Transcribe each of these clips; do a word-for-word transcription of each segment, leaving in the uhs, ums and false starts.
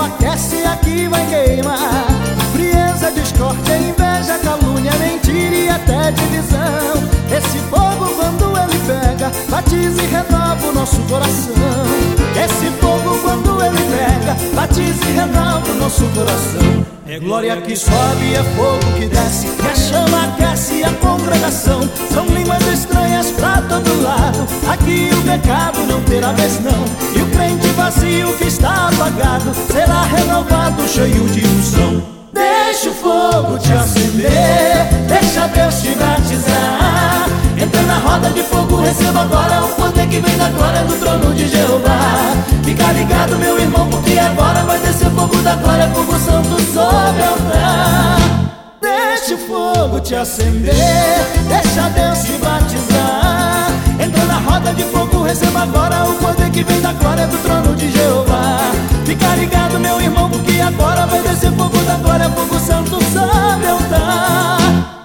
aquece, aqui vai queimar. Frieza, discórdia, inveja, calúnia, mentira e até divisão. Esse fogo quando ele pega, batiza e renova o nosso coração. Esse fogo quando ele pega, batiza e renova o nosso coração. É glória que sobe, é fogo que desce, e a chama aquece a congregação. São línguas estranhas pra todo lado, aqui o pecado não terá vez não. E o crente vazio que está apagado será renovado, cheio de unção. Deixa o fogo te acender, deixa Deus te batizar. Entra na roda de fogo, receba agora o poder que vem da glória do trono de Jeová. Fica ligado, meu irmão, porque agora vai descer fogo da glória, fogo santo sobre o altar. Deixa o fogo te acender, deixa Deus te batizar. Entra na roda de fogo, receba agora o poder que vem da glória do trono de Jeová. Fica ligado, meu irmão, porque agora vai descer fogo da glória, fogo santo sobre o altar.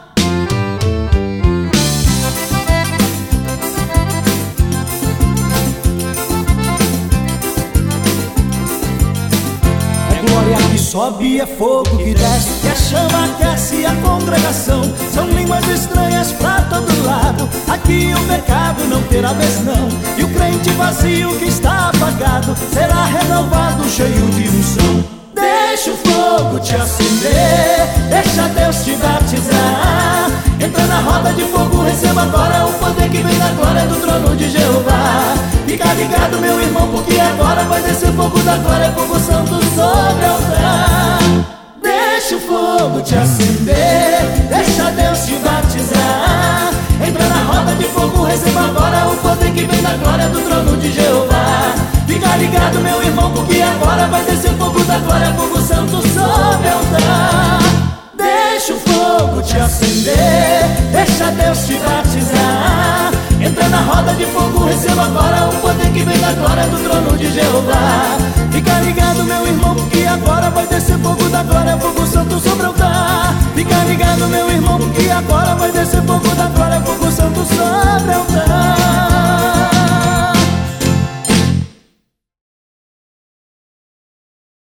Glória que sobe, é fogo que desce, e a chama aquece a congregação. São línguas estranhas pra todo lado, aqui o pecado não terá vez não. E o crente vazio que está apagado será renovado, cheio de unção. Deixa o fogo te acender, deixa Deus te batizar. Entra na roda de fogo, receba agora o poder que vem da glória do trono de Jeová. Fica ligado, meu irmão, porque agora vai descer fogo da glória, fogo santo sobre o altar. Deixa o fogo te acender, deixa Deus te batizar. Entra na roda de fogo, receba agora o poder que vem da glória do trono de Jeová. Fica ligado, meu irmão, porque agora vai descer fogo da glória, fogo santo sobre o altar. Deixa o fogo te acender, deixa Deus te batizar. Entra na roda de fogo, receba agora o poder que vem da glória do trono de Jeová. Fica ligado, meu irmão, porque agora vai descer fogo da glória, fogo santo sobre o altar. Fica ligado, meu irmão, porque agora vai descer fogo da glória, fogo santo sobre